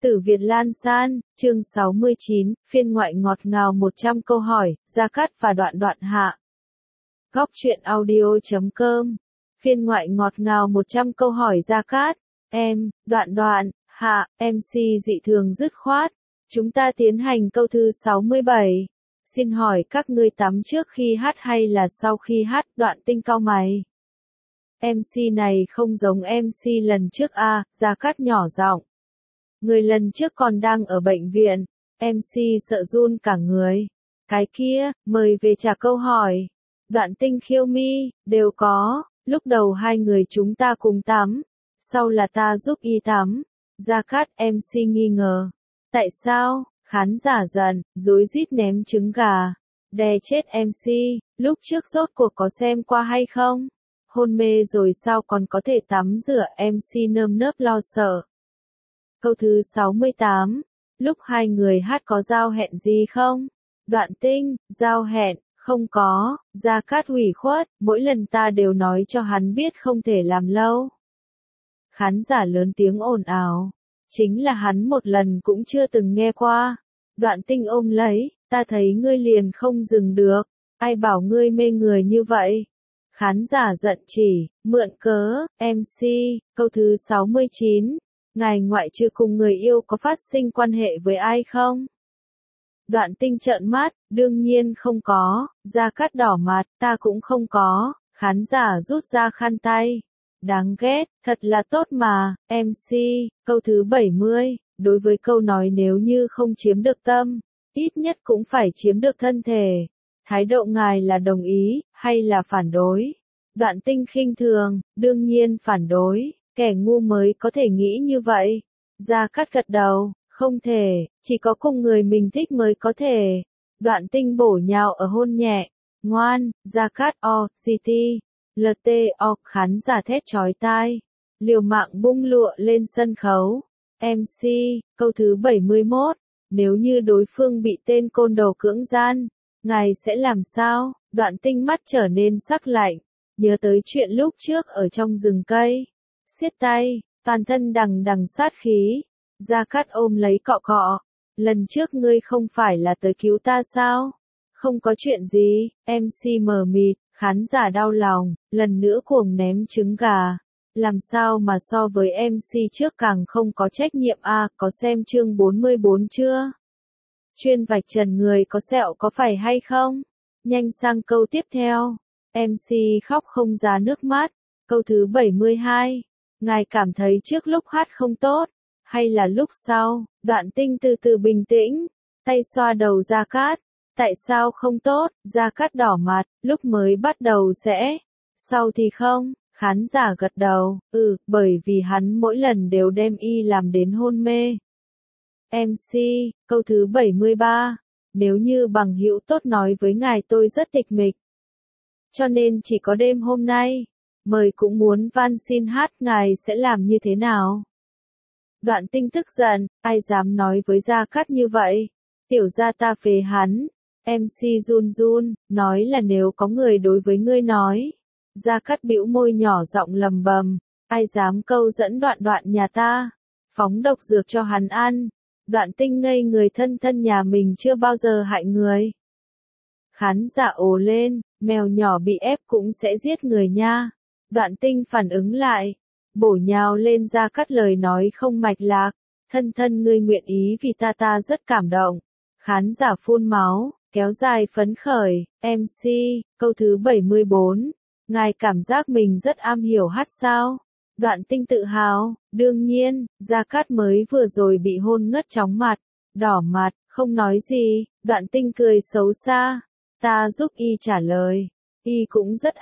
Tử Việt Lan San, chương 69, phiên ngoại ngọt ngào 100 câu hỏi, Gia Cát và Đoạn Đoạn hạ. Góc truyện audio.com, phiên ngoại ngọt ngào 100 câu hỏi Gia Cát, em, Đoạn Đoạn, hạ, MC dị thường dứt khoát. Chúng ta tiến hành câu thứ 67. Xin hỏi các ngươi tắm trước khi hát hay là sau khi hát? Đoạn Tinh cau mày. MC này không giống MC lần trước à, Gia Cát nhỏ giọng. Người lần trước còn đang ở bệnh viện, MC sợ run cả người. Cái kia, mời về trả câu hỏi. Đoạn Tinh khiêu mi, đều có, lúc đầu hai người chúng ta cùng tắm, sau là ta giúp y tắm. Gia Cát MC nghi ngờ. Tại sao? Khán giả giận, rối rít ném trứng gà. Đè chết MC, lúc trước rốt cuộc có xem qua hay không? Hôn mê rồi sao còn có thể tắm rửa? MC nơm nớp lo sợ. Câu thứ 68. Lúc hai người hát có giao hẹn gì không? Đoạn Tinh, giao hẹn, không có. Gia Cát ủy khuất, mỗi lần ta đều nói cho hắn biết không thể làm lâu. Khán giả lớn tiếng ồn ào. Chính là hắn một lần cũng chưa từng nghe qua. Đoạn Tinh ôm lấy, ta thấy ngươi liền không dừng được. Ai bảo ngươi mê người như vậy? Khán giả giận chỉ, mượn cớ, MC, câu thứ 69. Ngài ngoại trừ cùng người yêu có phát sinh quan hệ với ai không? Đoạn Tinh trợn mắt, đương nhiên không có. Gia Cát đỏ mặt, ta cũng không có. Khán giả rút ra khăn tay. Đáng ghét, thật là tốt mà. MC, câu thứ 70, đối với câu nói nếu như không chiếm được tâm, ít nhất cũng phải chiếm được thân thể. Thái độ ngài là đồng ý, hay là phản đối? Đoạn Tinh khinh thường, đương nhiên phản đối. Kẻ ngu mới có thể nghĩ như vậy. Gia Cát gật đầu, không thể, chỉ có cùng người mình thích mới có thể. Đoạn Tinh bổ nhào ở hôn nhẹ. Ngoan, Gia Cát CT, LTO, khán giả thét chói tai. Liều mạng bung lụa lên sân khấu. MC, câu thứ 71. Nếu như đối phương bị tên côn đồ cưỡng gian, ngài sẽ làm sao? Đoạn Tinh mắt trở nên sắc lạnh. Nhớ tới chuyện lúc trước ở trong rừng cây. Siết tay, toàn thân đằng đằng sát khí. Gia Cát ôm lấy cọ cọ. Lần trước ngươi không phải là tới cứu ta sao? Không có chuyện gì. MC mờ mịt, khán giả đau lòng, lần nữa cuồng ném trứng gà. Làm sao mà so với MC trước càng không có trách nhiệm à, có xem chương 44 chưa? Chuyên vạch trần người có sẹo có phải hay không? Nhanh sang câu tiếp theo. MC khóc không ra nước mắt. Câu thứ 72. Ngài cảm thấy trước lúc hát không tốt, hay là lúc sau? Đoạn Tinh từ từ bình tĩnh, tay xoa đầu Gia Cát. Tại sao không tốt? Gia Cát đỏ mặt, lúc mới bắt đầu sẽ, sau thì không. Khán giả gật đầu, bởi vì hắn mỗi lần đều đem y làm đến hôn mê. MC, câu thứ 73. Nếu như bằng hữu tốt nói với ngài tôi rất tịch mịch, cho nên chỉ có đêm hôm nay, mời cũng muốn van xin hát, ngài sẽ làm như thế nào? Đoạn Tinh tức giận, ai dám nói với Gia Cát như vậy? Tiểu gia ta phế hắn. MC run run, nói là nếu có người đối với ngươi nói. Gia Cát bĩu môi nhỏ giọng lầm bầm, ai dám câu dẫn Đoạn Đoạn nhà ta? Phóng độc dược cho hắn ăn. Đoạn Tinh ngây người, thân thân nhà mình chưa bao giờ hại người. Khán giả ồ lên, mèo nhỏ bị ép cũng sẽ giết người nha. Đoạn Tinh phản ứng lại, bổ nhào lên Gia Cát, lời nói không mạch lạc. Thân thân ngươi nguyện ý vì ta rất cảm động. Khán giả phun máu, kéo dài phấn khởi. MC, câu thứ 74. Ngài cảm giác mình rất am hiểu hát sao? Đoạn Tinh tự hào, đương nhiên. Gia Cát mới vừa rồi bị hôn ngất chóng mặt, đỏ mặt, không nói gì. Đoạn Tinh cười xấu xa. Ta giúp y trả lời. Y cũng rất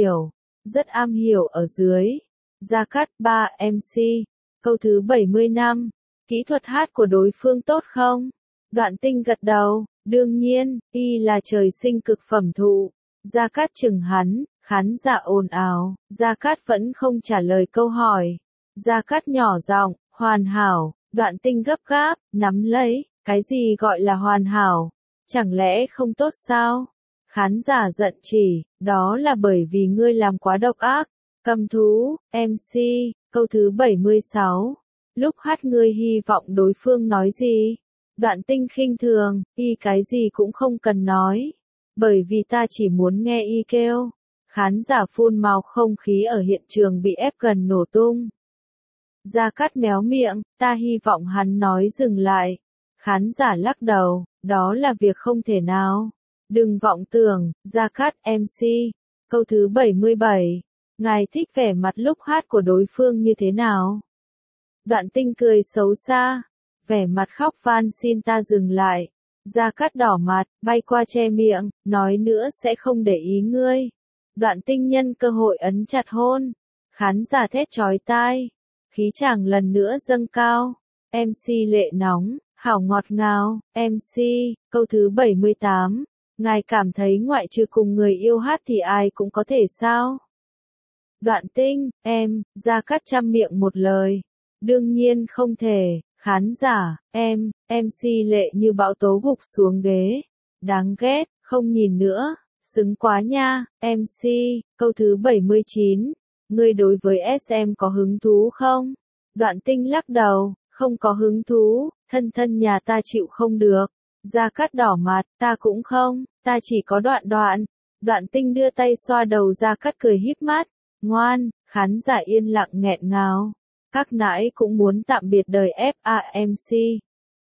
am hiểu ở dưới. Gia Cát 3 MC, câu thứ 75. Kỹ thuật hát của đối phương tốt không? Đoạn Tinh gật đầu, đương nhiên, y là trời sinh cực phẩm thụ. Gia Cát chừng hắn, khán giả ồn ào, Gia Cát vẫn không trả lời câu hỏi. Gia Cát nhỏ giọng, hoàn hảo. Đoạn Tinh gấp gáp, nắm lấy, cái gì gọi là hoàn hảo? Chẳng lẽ không tốt sao? Khán giả giận chỉ, đó là bởi vì ngươi làm quá độc ác. Cầm thú, MC, câu thứ 76. Lúc hát ngươi hy vọng đối phương nói gì? Đoạn Tinh khinh thường, y cái gì cũng không cần nói. Bởi vì ta chỉ muốn nghe y kêu. Khán giả phun mào, không khí ở hiện trường bị ép gần nổ tung. Gia Cát méo miệng, ta hy vọng hắn nói dừng lại. Khán giả lắc đầu, đó là việc không thể nào. Đừng vọng tưởng, Gia Cát MC. Câu thứ 77. Ngài thích vẻ mặt lúc hát của đối phương như thế nào? Đoạn Tinh cười xấu xa. Vẻ mặt khóc van xin ta dừng lại. Gia Cát đỏ mặt, bay qua che miệng, nói nữa sẽ không để ý ngươi. Đoạn Tinh nhân cơ hội ấn chặt hôn. Khán giả thét chói tai. Khí chàng lần nữa dâng cao. MC lệ nóng, hảo ngọt ngào. MC, câu thứ 78. Ngài cảm thấy ngoại trừ cùng người yêu hát thì ai cũng có thể sao? Đoạn Tinh, Gia Cát trăm miệng một lời. Đương nhiên không thể. Khán giả, MC lệ như bão tố gục xuống ghế. Đáng ghét, không nhìn nữa. Xứng quá nha. MC, câu thứ 79. Ngươi đối với SM có hứng thú không? Đoạn Tinh lắc đầu, không có hứng thú, thân thân nhà ta chịu không được. Gia Cát đỏ mặt, ta cũng không, ta chỉ có Đoạn. Đoạn Tinh đưa tay xoa đầu Gia Cát cười híp mắt, ngoan. Khán giả yên lặng nghẹn ngào. Các nãi cũng muốn tạm biệt đời FAMC.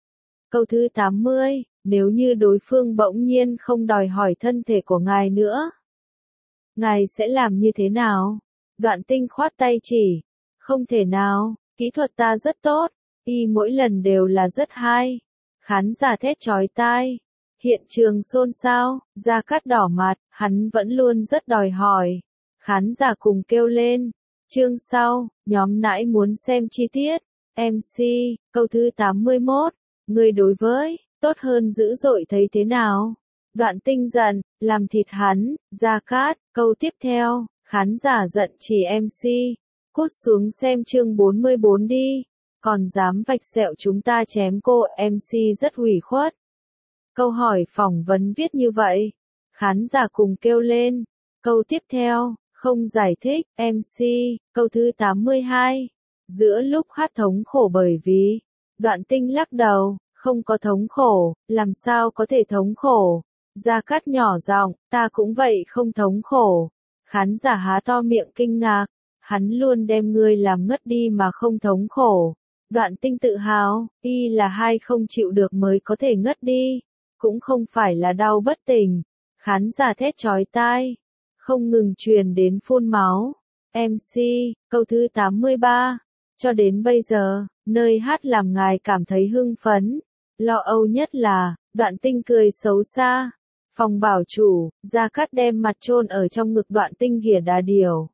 Câu thứ 80, nếu như đối phương bỗng nhiên không đòi hỏi thân thể của ngài nữa, ngài sẽ làm như thế nào? Đoạn Tinh khoát tay chỉ, không thể nào, kỹ thuật ta rất tốt, y mỗi lần đều là rất hay. Khán giả thét chói tai. Hiện trường xôn xao, Gia Cát đỏ mặt, hắn vẫn luôn rất đòi hỏi. Khán giả cùng kêu lên. Chương sau, nhóm nãi muốn xem chi tiết. MC, câu thứ 81. Người đối với, tốt hơn dữ dội thấy thế nào? Đoạn Tinh giận, làm thịt hắn. Gia Cát, câu tiếp theo, khán giả giận chỉ MC. Cút xuống xem chương 44 đi. Còn dám vạch sẹo chúng ta chém cô, MC rất ủy khuất. Câu hỏi phỏng vấn viết như vậy. Khán giả cùng kêu lên. Câu tiếp theo, không giải thích. MC, câu thứ 82. Giữa lúc hát thống khổ bởi vì. Đoạn Tinh lắc đầu, không có thống khổ, làm sao có thể thống khổ. Gia Cát nhỏ giọng, ta cũng vậy không thống khổ. Khán giả há to miệng kinh ngạc. Hắn luôn đem ngươi làm ngất đi mà không thống khổ. Đoạn Tinh tự hào, y là hai không chịu được mới có thể ngất đi. Cũng không phải là đau bất tỉnh. Khán giả thét chói tai. Không ngừng truyền đến phun máu. MC, câu thứ 83. Cho đến bây giờ, nơi hát làm ngài cảm thấy hưng phấn. Lo âu nhất là, Đoạn Tinh cười xấu xa. Phòng bảo chủ, Gia Cát đem mặt chôn ở trong ngực Đoạn Tinh ghỉa đà điểu.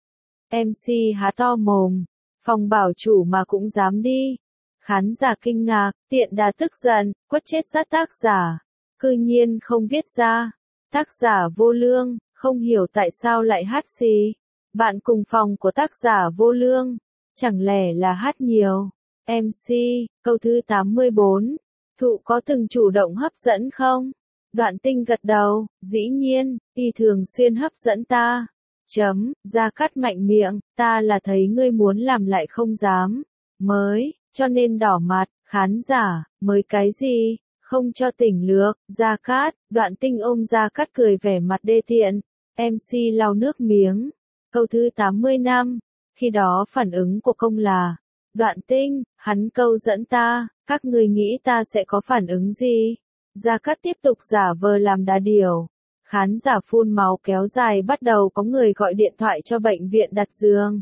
MC há to mồm. Phòng bảo chủ mà cũng dám đi. Khán giả kinh ngạc, tiện đà tức giận, quất chết sát tác giả. Cư nhiên không viết ra. Tác giả vô lương, không hiểu tại sao lại hát xì. Bạn cùng phòng của tác giả vô lương. Chẳng lẽ là hát nhiều. MC, câu thứ 84. Thụ có từng chủ động hấp dẫn không? Đoạn Tinh gật đầu, dĩ nhiên, y thường xuyên hấp dẫn ta. Gia Cát mạnh miệng, ta là thấy ngươi muốn làm lại không dám. Mới, cho nên đỏ mặt. Khán giả, mới cái gì? Không cho tỉnh lược. Gia Cát, Đoạn Tinh ôm Gia Cát cười vẻ mặt đê tiện. MC lau nước miếng. Câu thứ 85. Khi đó phản ứng của công là. Đoạn Tinh, hắn câu dẫn ta, các người nghĩ ta sẽ có phản ứng gì? Gia Cát tiếp tục giả vờ làm đà điểu. Khán giả phun máu kéo dài, bắt đầu có người gọi điện thoại cho bệnh viện đặt giường.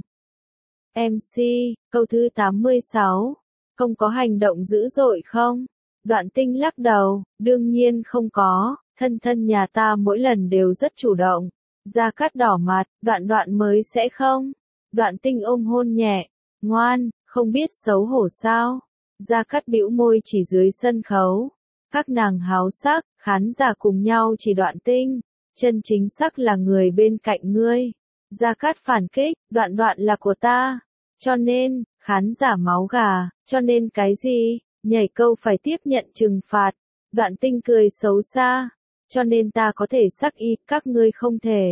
MC, câu thứ 86. Không có hành động dữ dội không? Đoạn Tinh lắc đầu, đương nhiên không có, thân thân nhà ta mỗi lần đều rất chủ động. Gia Cát đỏ mặt, Đoạn mới sẽ không. Đoạn Tinh ôm hôn nhẹ, ngoan, không biết xấu hổ sao? Gia Cát bĩu môi chỉ dưới sân khấu. Các nàng háo sắc, khán giả cùng nhau chỉ Đoạn Tinh. Chân chính sắc là người bên cạnh ngươi. Gia Cát phản kích, Đoạn là của ta. Cho nên, khán giả máu gà, cho nên cái gì? Nhảy câu phải tiếp nhận trừng phạt. Đoạn Tinh cười xấu xa. Cho nên ta có thể sắc y, các ngươi không thể.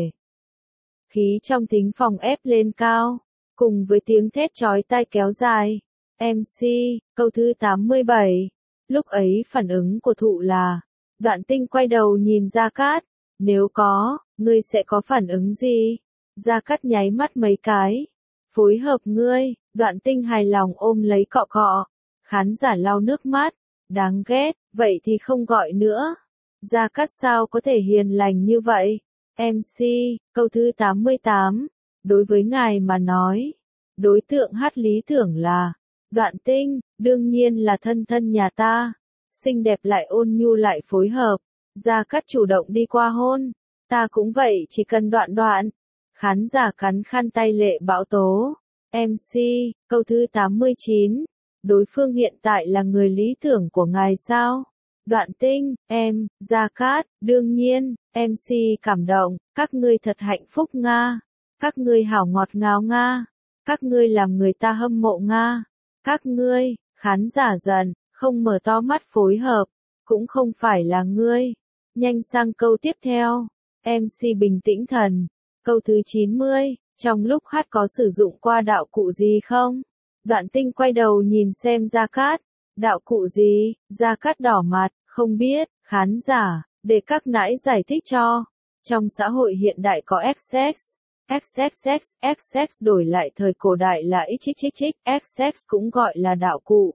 Khí trong thính phòng ép lên cao. Cùng với tiếng thét chói tai kéo dài. MC, câu thứ 87. Lúc ấy phản ứng của Thụ là, Đoạn Tinh quay đầu nhìn Gia Cát, nếu có, ngươi sẽ có phản ứng gì? Gia Cát nháy mắt mấy cái, phối hợp ngươi, Đoạn Tinh hài lòng ôm lấy cọ cọ. Khán giả lau nước mắt, đáng ghét, vậy thì không gọi nữa. Gia Cát sao có thể hiền lành như vậy? MC, câu thứ 88. Đối với ngài mà nói, đối tượng hát lý tưởng là Đoạn Tinh, đương nhiên là thân thân nhà ta. Xinh đẹp lại ôn nhu lại phối hợp. Gia Cát chủ động đi qua hôn. Ta cũng vậy, chỉ cần Đoạn Đoạn. Khán giả cắn khăn tay lệ bão tố. MC, câu thứ 89. Đối phương hiện tại là người lý tưởng của ngài sao? Đoạn Tinh, em, Gia Cát, đương nhiên. MC cảm động, các ngươi thật hạnh phúc Nga. Các ngươi hảo ngọt ngào Nga. Các ngươi làm người ta hâm mộ Nga. Các ngươi, khán giả giận, không mở to mắt phối hợp, cũng không phải là ngươi. Nhanh sang câu tiếp theo. MC bình tĩnh thần. Câu thứ 90, trong lúc hát có sử dụng qua đạo cụ gì không? Đoạn Tinh quay đầu nhìn xem Gia Cát. Đạo cụ gì? Gia Cát đỏ mặt, không biết. Khán giả, để các nãi giải thích cho. Trong xã hội hiện đại có XX, XXX, XX đổi lại thời cổ đại là XXX, XX cũng gọi là đạo cụ.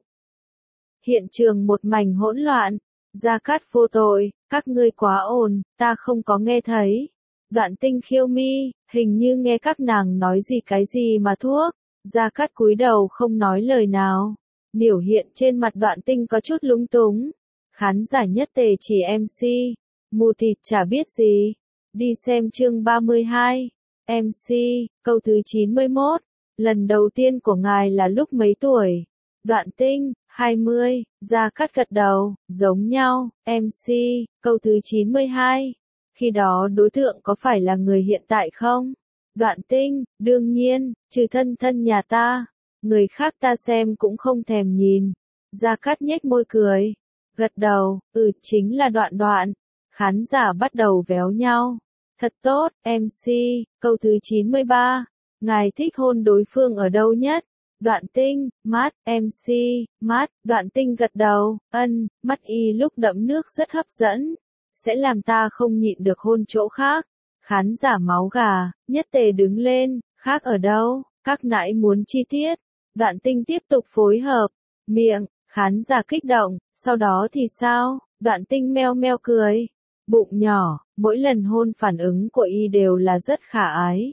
Hiện trường một mảnh hỗn loạn. Gia Cát vô tội, các ngươi quá ồn, ta không có nghe thấy. Đoạn Tinh khiêu mi, hình như nghe các nàng nói gì cái gì mà thuốc. Gia Cát cúi đầu không nói lời nào. Biểu hiện trên mặt Đoạn Tinh có chút lúng túng. Khán giả nhất tề chỉ MC. Mù tịt chả biết gì. Đi xem chương 32. MC, câu thứ 91. Lần đầu tiên của ngài là lúc mấy tuổi? Đoạn Tinh, 20. Gia Cát gật đầu, giống nhau. MC, câu thứ 92. Khi đó đối tượng có phải là người hiện tại không? Đoạn Tinh, đương nhiên, trừ thân thân nhà ta. Người khác ta xem cũng không thèm nhìn. Gia Cát nhếch môi cười. Gật đầu, chính là Đoạn Đoạn. Khán giả bắt đầu véo nhau. Thật tốt, MC, câu thứ 93. Ngài thích hôn đối phương ở đâu nhất? Đoạn Tinh, mắt, MC, mắt, Đoạn Tinh gật đầu, mắt y lúc đẫm nước rất hấp dẫn. Sẽ làm ta không nhịn được hôn chỗ khác. Khán giả máu gà, nhất tề đứng lên, khác ở đâu, các nãi muốn chi tiết. Đoạn Tinh tiếp tục phối hợp, miệng, khán giả kích động, sau đó thì sao? Đoạn Tinh meo meo cười. Bụng nhỏ, mỗi lần hôn phản ứng của y đều là rất khả ái.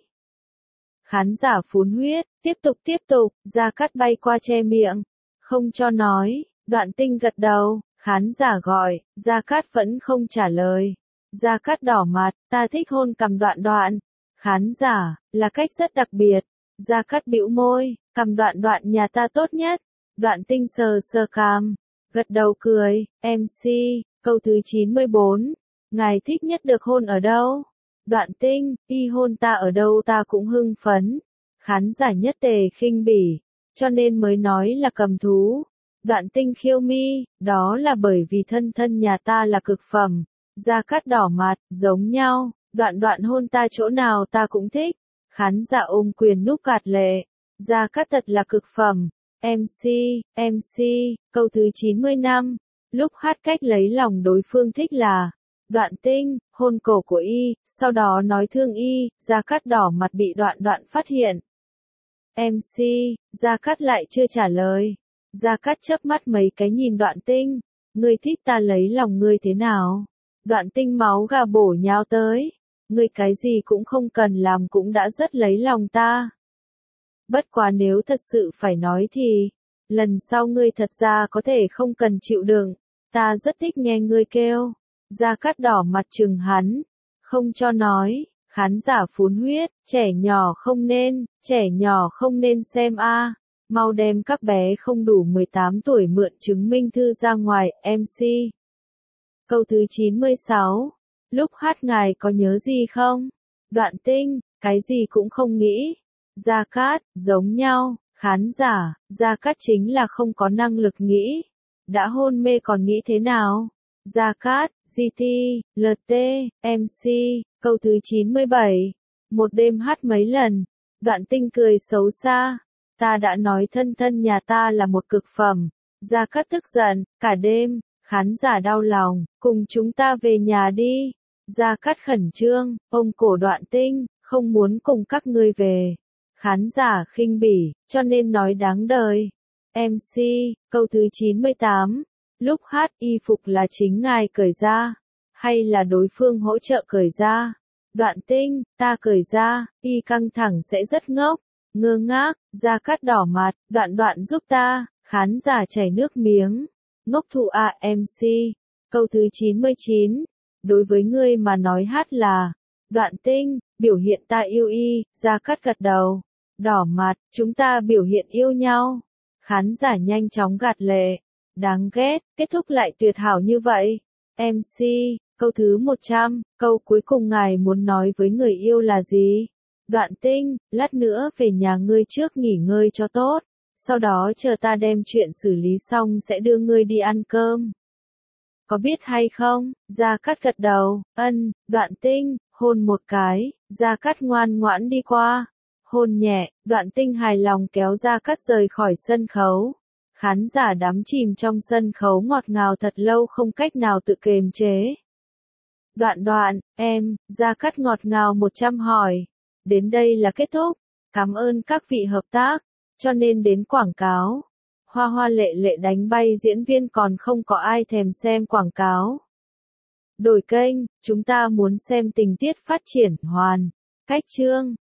Khán giả phun huyết, tiếp tục, Gia Cát bay qua che miệng. Không cho nói, Đoạn Tinh gật đầu, khán giả gọi, Gia Cát vẫn không trả lời. Gia Cát đỏ mặt, ta thích hôn cằm Đoạn Đoạn. Khán giả, là cách rất đặc biệt. Gia Cát bĩu môi, cằm Đoạn Đoạn nhà ta tốt nhất. Đoạn Tinh sờ sờ cằm, gật đầu cười, MC, câu thứ 94. Ngài thích nhất được hôn ở đâu? Đoạn Tinh, y hôn ta ở đâu ta cũng hưng phấn. Khán giả nhất tề khinh bỉ, cho nên mới nói là cầm thú. Đoạn Tinh khiêu mi, đó là bởi vì thân thân nhà ta là cực phẩm. Gia Cát đỏ mặt, giống nhau, Đoạn Đoạn hôn ta chỗ nào ta cũng thích. Khán giả ôm quyền núp gạt lệ. Gia Cát thật là cực phẩm. MC, câu thứ 95. Lúc hát cách lấy lòng đối phương thích là Đoạn Tinh, hôn cổ của y, sau đó nói thương y. Gia Cát đỏ mặt bị Đoạn Đoạn phát hiện. MC, Gia Cát lại chưa trả lời. Gia Cát chớp mắt mấy cái nhìn Đoạn Tinh. Ngươi thích ta lấy lòng ngươi thế nào? Đoạn Tinh máu gà bổ nhào tới. Ngươi cái gì cũng không cần làm cũng đã rất lấy lòng ta. Bất quá nếu thật sự phải nói thì, lần sau ngươi thật ra có thể không cần chịu đựng. Ta rất thích nghe ngươi kêu. Gia Cát đỏ mặt trừng hắn. Không cho nói. Khán giả phun huyết. Trẻ nhỏ không nên xem a. Mau đem các bé không đủ 18 tuổi mượn chứng minh thư ra ngoài. MC. Câu thứ 96. Lúc hát ngài có nhớ gì không? Đoạn Tinh, cái gì cũng không nghĩ. Gia Cát, giống nhau. Khán giả, Gia Cát chính là không có năng lực nghĩ. Đã hôn mê còn nghĩ thế nào? Gia Cát, GT, LT, MC, câu thứ 97. Một đêm hát mấy lần. Đoạn Tinh cười xấu xa. Ta đã nói thân thân nhà ta là một cực phẩm. Gia Cát tức giận, cả đêm, khán giả đau lòng, cùng chúng ta về nhà đi. Gia Cát khẩn trương, ông cổ Đoạn Tinh, không muốn cùng các ngươi về. Khán giả khinh bỉ, cho nên nói đáng đời. MC, câu thứ 98. Lúc hát y phục là chính ngài cởi ra, hay là đối phương hỗ trợ cởi ra? Đoạn Tinh, ta cởi ra, y căng thẳng sẽ rất ngốc. Ngơ ngác, Gia Cát đỏ mặt, Đoạn Đoạn giúp ta, khán giả chảy nước miếng. Ngốc thụ à MC. Câu thứ 99. Đối với ngươi mà nói hát là. Đoạn Tinh, biểu hiện ta yêu y, Gia Cát gật đầu. Đỏ mặt, chúng ta biểu hiện yêu nhau. Khán giả nhanh chóng gạt lệ. Đáng ghét, kết thúc lại tuyệt hảo như vậy. MC, câu thứ 100, câu cuối cùng ngài muốn nói với người yêu là gì? Đoạn Tinh, lát nữa về nhà ngươi trước nghỉ ngơi cho tốt. Sau đó chờ ta đem chuyện xử lý xong sẽ đưa ngươi đi ăn cơm. Có biết hay không? Gia Cát gật đầu, ân, Đoạn Tinh, hôn một cái, Gia Cát ngoan ngoãn đi qua. Hôn nhẹ, Đoạn Tinh hài lòng kéo Gia Cát rời khỏi sân khấu. Khán giả đắm chìm trong sân khấu ngọt ngào thật lâu không cách nào tự kiềm chế. Đoạn Đoạn, em, Gia Cát ngọt ngào 100 hỏi. Đến đây là kết thúc. Cảm ơn các vị hợp tác. Cho nên đến quảng cáo. Hoa hoa lệ lệ đánh bay diễn viên còn không có ai thèm xem quảng cáo. Đổi kênh, chúng ta muốn xem tình tiết phát triển hoàn. Cách chương.